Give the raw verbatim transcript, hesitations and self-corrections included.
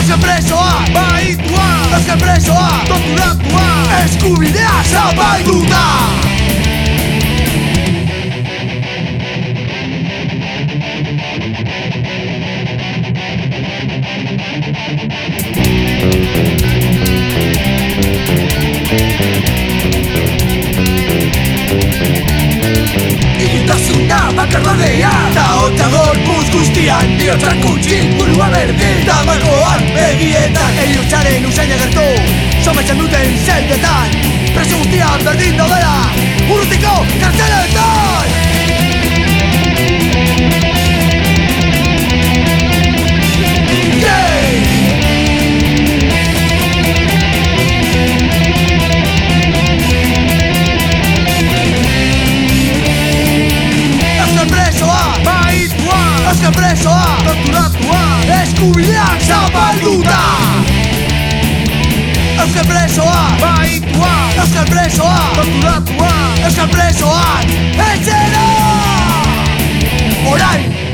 Euskal presoak bahitua, Euskal presoak torturatua, eskubidea zapalduta. Ilutasuna bakardadea, ta hotza gorpuz guztian, bihotzak gutxik burua berdin, tabakoak begietan, eliotzaren usain agertu, sometzen duten zeldetan, preso guztiak berdin daudela, urrutiko kartzeletan. Euskal presoak torturatua, eskubideak zapalduta. Euskal presoak bahitua, Euskal presoak torturatua, Euskal presoak etxera. Orain